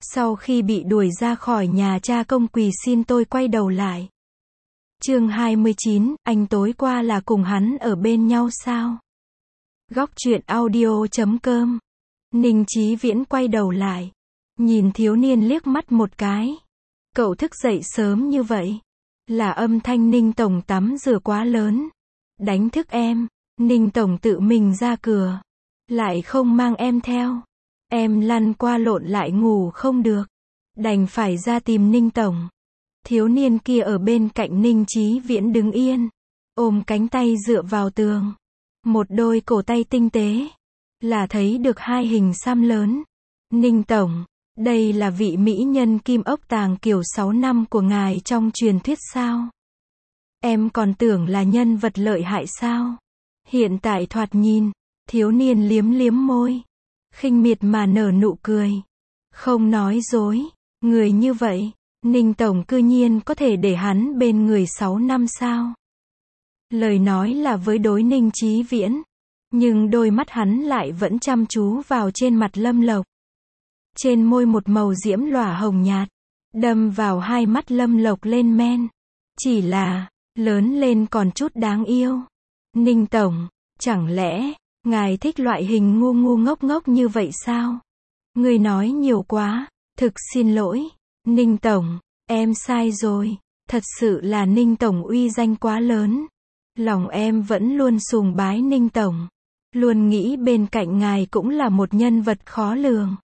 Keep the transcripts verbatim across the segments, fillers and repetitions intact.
Sau khi bị đuổi ra khỏi nhà, cha công quỳ xin tôi quay đầu lại. Chương hai mươi chín, anh tối qua là cùng hắn ở bên nhau sao? Góc truyện audio chấm com. Ninh Chí Viễn quay đầu lại, nhìn thiếu niên liếc mắt một cái. Cậu thức dậy sớm như vậy? Là âm thanh Ninh tổng tắm rửa quá lớn, đánh thức em. Ninh tổng tự mình ra cửa, lại không mang em theo. Em lăn qua lộn lại ngủ không được, đành phải ra tìm Ninh tổng. Thiếu niên kia ở bên cạnh Ninh Chí Viễn đứng yên, ôm cánh tay dựa vào tường. Một đôi cổ tay tinh tế, là thấy được hai hình xăm lớn. Ninh tổng, đây là vị mỹ nhân kim ốc tàng kiểu sáu năm của ngài trong truyền thuyết sao? Em còn tưởng là nhân vật lợi hại sao? Hiện tại thoạt nhìn, thiếu niên liếm liếm môi, khinh miệt mà nở nụ cười. Không nói dối, người như vậy, Ninh tổng cư nhiên có thể để hắn bên người sáu năm sao? Lời nói là với đối Ninh Chí Viễn, nhưng đôi mắt hắn lại vẫn chăm chú vào trên mặt Lâm Lộc. Trên môi một màu diễm lỏa hồng nhạt, đâm vào hai mắt Lâm Lộc lên men. Chỉ là, lớn lên còn chút đáng yêu. Ninh tổng, chẳng lẽ, ngài thích loại hình ngu ngu ngốc ngốc như vậy sao? Người nói nhiều quá, thực xin lỗi. Ninh tổng, em sai rồi, thật sự là Ninh tổng uy danh quá lớn. Lòng em vẫn luôn sùng bái Ninh tổng, luôn nghĩ bên cạnh ngài cũng là một nhân vật khó lường.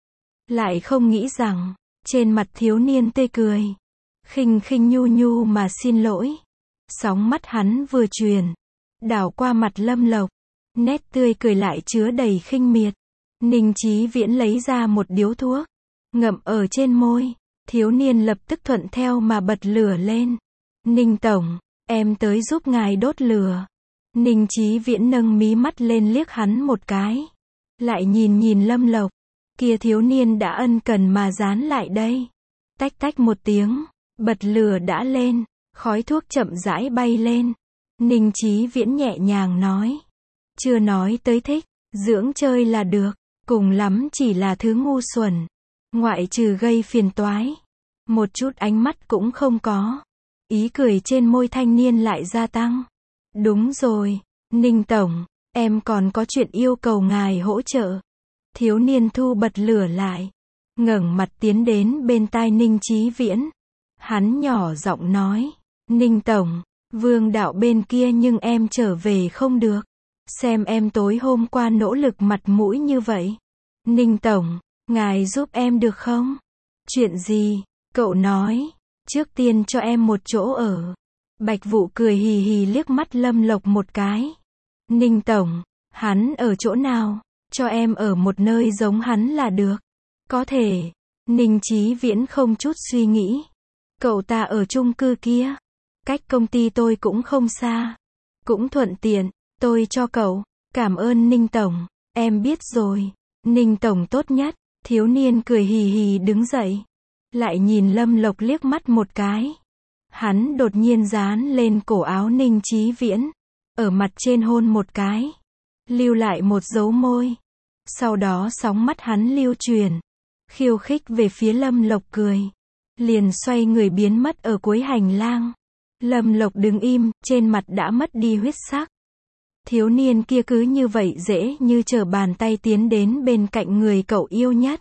Lại không nghĩ rằng, trên mặt thiếu niên tươi cười, khinh khinh nhu nhu mà xin lỗi. Sóng mắt hắn vừa truyền, đảo qua mặt Lâm Lộc, nét tươi cười lại chứa đầy khinh miệt. Ninh Chí Viễn lấy ra một điếu thuốc, ngậm ở trên môi. Thiếu niên lập tức thuận theo mà bật lửa lên. Ninh tổng, em tới giúp ngài đốt lửa. Ninh Chí Viễn nâng mí mắt lên liếc hắn một cái, lại nhìn nhìn Lâm Lộc. Kia thiếu niên đã ân cần mà dán lại đây. Tách tách một tiếng, bật lửa đã lên, khói thuốc chậm rãi bay lên. Ninh Chí Viễn nhẹ nhàng nói, chưa nói tới thích, dưỡng chơi là được, cùng lắm chỉ là thứ ngu xuẩn, ngoại trừ gây phiền toái, một chút ánh mắt cũng không có. Ý cười trên môi thanh niên lại gia tăng. Đúng rồi, Ninh tổng, em còn có chuyện yêu cầu ngài hỗ trợ. Thiếu niên thu bật lửa lại, ngẩng mặt tiến đến bên tai Ninh Chí Viễn. Hắn nhỏ giọng nói, Ninh tổng, Vương đạo bên kia nhưng em trở về không được. Xem em tối hôm qua nỗ lực mặt mũi như vậy. Ninh tổng, ngài giúp em được không? Chuyện gì? Cậu nói, trước tiên cho em một chỗ ở. Bạch Vũ cười hì hì liếc mắt Lâm Lộc một cái. Ninh tổng, hắn ở chỗ nào? Cho em ở một nơi giống hắn là được. Có thể. Ninh Chí Viễn không chút suy nghĩ. Cậu ta ở chung cư kia, cách công ty tôi cũng không xa, cũng thuận tiện, tôi cho cậu. Cảm ơn Ninh tổng, em biết rồi. Ninh tổng tốt nhất. Thiếu niên cười hì hì đứng dậy, lại nhìn Lâm Lộc liếc mắt một cái. Hắn đột nhiên dán lên cổ áo Ninh Chí Viễn, ở mặt trên hôn một cái, lưu lại một dấu môi. Sau đó sóng mắt hắn lưu truyền, khiêu khích về phía Lâm Lộc cười, liền xoay người biến mất ở cuối hành lang. Lâm Lộc đứng im, trên mặt đã mất đi huyết sắc. Thiếu niên kia cứ như vậy dễ như trở bàn tay tiến đến bên cạnh người cậu yêu nhất.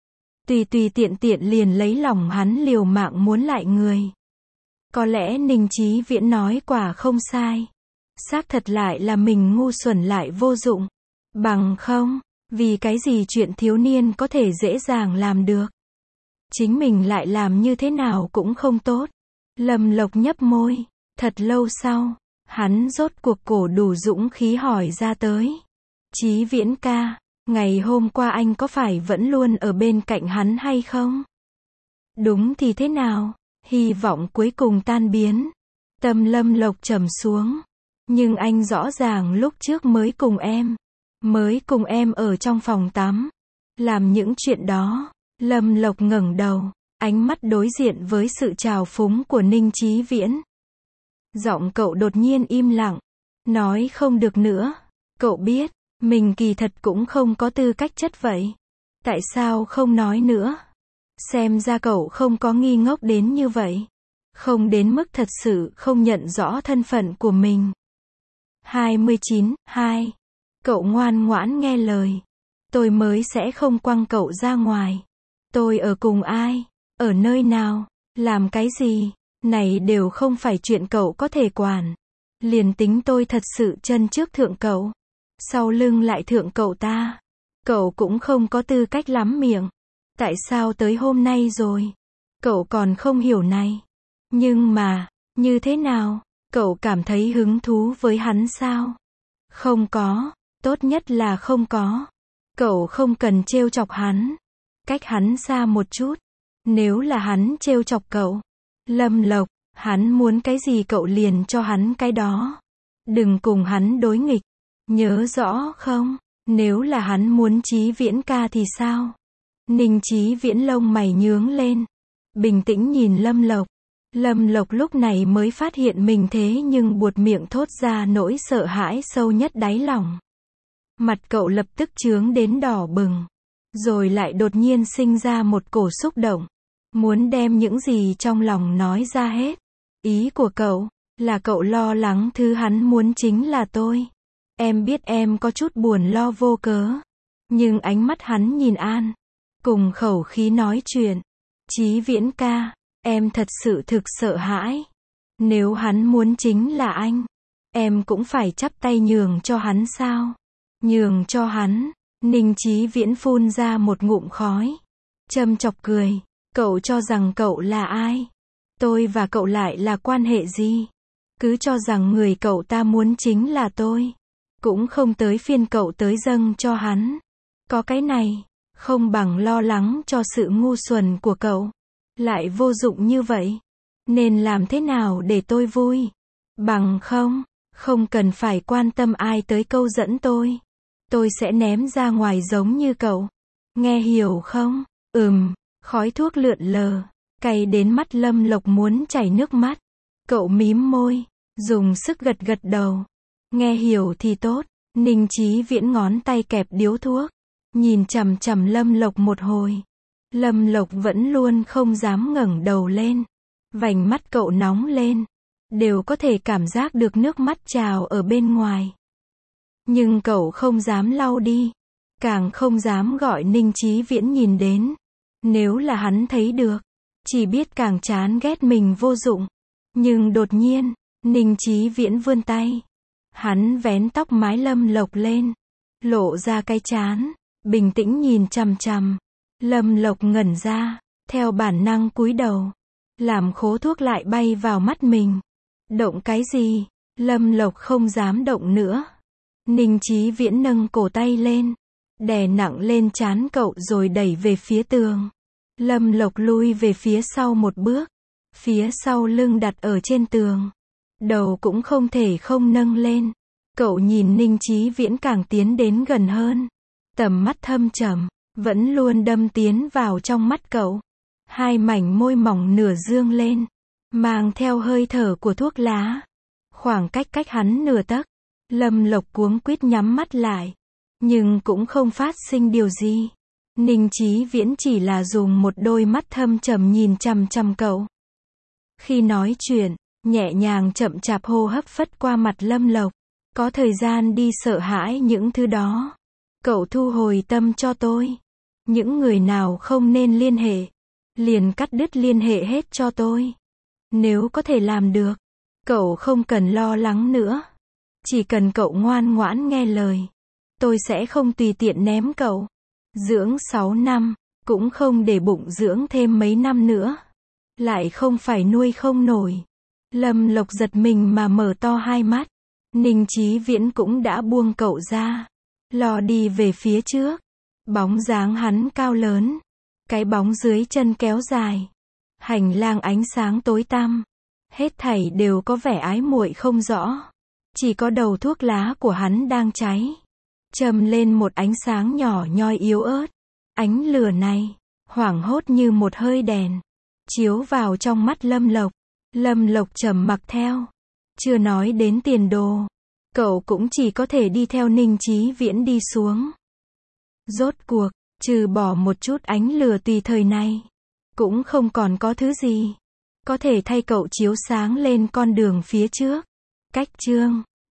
Tùy tùy tiện tiện liền lấy lòng hắn, liều mạng muốn lại người. Có lẽ Ninh Chí Viễn nói quả không sai. Xác thật lại là mình ngu xuẩn lại vô dụng. Bằng không, vì cái gì chuyện thiếu niên có thể dễ dàng làm được, chính mình lại làm như thế nào cũng không tốt. Lâm Lộc nhấp môi, thật lâu sau, hắn rốt cuộc cổ đủ dũng khí hỏi ra tới. Chí Viễn ca, ngày hôm qua anh có phải vẫn luôn ở bên cạnh hắn hay không? Đúng thì thế nào? Hy vọng cuối cùng tan biến. Tâm Lâm Lộc trầm xuống. Nhưng anh rõ ràng lúc trước mới cùng em, mới cùng em ở trong phòng tắm, làm những chuyện đó. Lâm Lộc ngẩng đầu, ánh mắt đối diện với sự trào phúng của Ninh Chí Viễn. Giọng cậu đột nhiên im lặng, nói không được nữa. Cậu biết, mình kỳ thật cũng không có tư cách chất vậy. Tại sao không nói nữa? Xem ra cậu không có ngi ngốc đến như vậy. Không đến mức thật sự không nhận rõ thân phận của mình. hai mươi chín, hai. Cậu ngoan ngoãn nghe lời. Tôi mới sẽ không quăng cậu ra ngoài. Tôi ở cùng ai? Ở nơi nào? Làm cái gì? Này đều không phải chuyện cậu có thể quản. Liền tính tôi thật sự chân trước thượng cậu, sau lưng lại thượng cậu ta, cậu cũng không có tư cách lắm miệng. Tại sao tới hôm nay rồi, cậu còn không hiểu này? Nhưng mà, như thế nào? Cậu cảm thấy hứng thú với hắn sao? Không có, tốt nhất là không có. Cậu không cần trêu chọc hắn. Cách hắn xa một chút. Nếu là hắn trêu chọc cậu, Lâm Lộc, hắn muốn cái gì cậu liền cho hắn cái đó. Đừng cùng hắn đối nghịch. Nhớ rõ không? Nếu là hắn muốn Chí Viễn ca thì sao? Ninh Chí Viễn lông mày nhướng lên. Bình tĩnh nhìn Lâm Lộc. Lâm Lộc lúc này mới phát hiện mình thế nhưng buột miệng thốt ra nỗi sợ hãi sâu nhất đáy lòng. Mặt cậu lập tức chướng đến đỏ bừng. Rồi lại đột nhiên sinh ra một cổ xúc động. Muốn đem những gì trong lòng nói ra hết. Ý của cậu, là cậu lo lắng thứ hắn muốn chính là tôi. Em biết em có chút buồn lo vô cớ. Nhưng ánh mắt hắn nhìn An. Cùng khẩu khí nói chuyện. Chí Viễn ca, em thật sự thực sợ hãi. Nếu hắn muốn chính là anh, em cũng phải chắp tay nhường cho hắn sao? Nhường cho hắn. Ninh Chí Viễn phun ra một ngụm khói. Châm chọc cười. Cậu cho rằng cậu là ai? Tôi và cậu lại là quan hệ gì? Cứ cho rằng người cậu ta muốn chính là tôi. Cũng không tới phiên cậu tới dâng cho hắn. Có cái này, không bằng lo lắng cho sự ngu xuẩn của cậu. Lại vô dụng như vậy. Nên làm thế nào để tôi vui? Bằng không, không cần phải quan tâm ai tới câu dẫn tôi. Tôi sẽ ném ra ngoài giống như cậu. Nghe hiểu không? Ừm, khói thuốc lượn lờ. Cay đến mắt Lâm Lộc muốn chảy nước mắt. Cậu mím môi, dùng sức gật gật đầu. Nghe hiểu thì tốt. Ninh Chí Viễn ngón tay kẹp điếu thuốc. Nhìn chằm chằm Lâm Lộc một hồi. Lâm Lộc vẫn luôn không dám ngẩng đầu lên. Vành mắt cậu nóng lên. Đều có thể cảm giác được nước mắt trào ở bên ngoài. Nhưng cậu không dám lau đi. Càng không dám gọi Ninh Chí Viễn nhìn đến. Nếu là hắn thấy được, chỉ biết càng chán ghét mình vô dụng. Nhưng đột nhiên, Ninh Chí Viễn vươn tay. Hắn vén tóc mái Lâm Lộc lên. Lộ ra cái trán. Bình tĩnh nhìn chằm chằm. Lâm Lộc ngẩn ra. Theo bản năng cúi đầu. Làm khố thuốc lại bay vào mắt mình. Động cái gì? Lâm Lộc không dám động nữa. Ninh Chí Viễn nâng cổ tay lên. Đè nặng lên trán cậu rồi đẩy về phía tường. Lâm Lộc lui về phía sau một bước. Phía sau lưng đặt ở trên tường. Đầu cũng không thể không nâng lên. Cậu nhìn Ninh Chí Viễn càng tiến đến gần hơn. Tầm mắt thâm trầm, vẫn luôn đâm tiến vào trong mắt cậu. Hai mảnh môi mỏng nửa dương lên. Mang theo hơi thở của thuốc lá. Khoảng cách cách hắn nửa tấc. Lâm Lộc cuống quýt nhắm mắt lại. Nhưng cũng không phát sinh điều gì. Ninh Chí Viễn chỉ là dùng một đôi mắt thâm trầm nhìn chằm chằm cậu. Khi nói chuyện, nhẹ nhàng chậm chạp hô hấp phất qua mặt Lâm Lộc. Có thời gian đi sợ hãi những thứ đó. Cậu thu hồi tâm cho tôi. Những người nào không nên liên hệ, liền cắt đứt liên hệ hết cho tôi. Nếu có thể làm được, cậu không cần lo lắng nữa. Chỉ cần cậu ngoan ngoãn nghe lời, tôi sẽ không tùy tiện ném cậu. Dưỡng sáu năm, cũng không để bụng dưỡng thêm mấy năm nữa. Lại không phải nuôi không nổi. Lâm Lộc giật mình mà mở to hai mắt. Ninh Chí Viễn cũng đã buông cậu ra. Lo đi về phía trước. Bóng dáng hắn cao lớn. Cái bóng dưới chân kéo dài. Hành lang ánh sáng tối tăm. Hết thảy đều có vẻ ái muội không rõ. Chỉ có đầu thuốc lá của hắn đang cháy. Châm lên một ánh sáng nhỏ nhoi yếu ớt. Ánh lửa này, hoảng hốt như một hơi đèn. Chiếu vào trong mắt Lâm Lộc. Lâm Lộc trầm mặc theo. Chưa nói đến tiền đồ. Cậu cũng chỉ có thể đi theo Ninh Chí Viễn đi xuống. Rốt cuộc, trừ bỏ một chút ánh lửa tùy thời này. Cũng không còn có thứ gì có thể thay cậu chiếu sáng lên con đường phía trước. Cách chương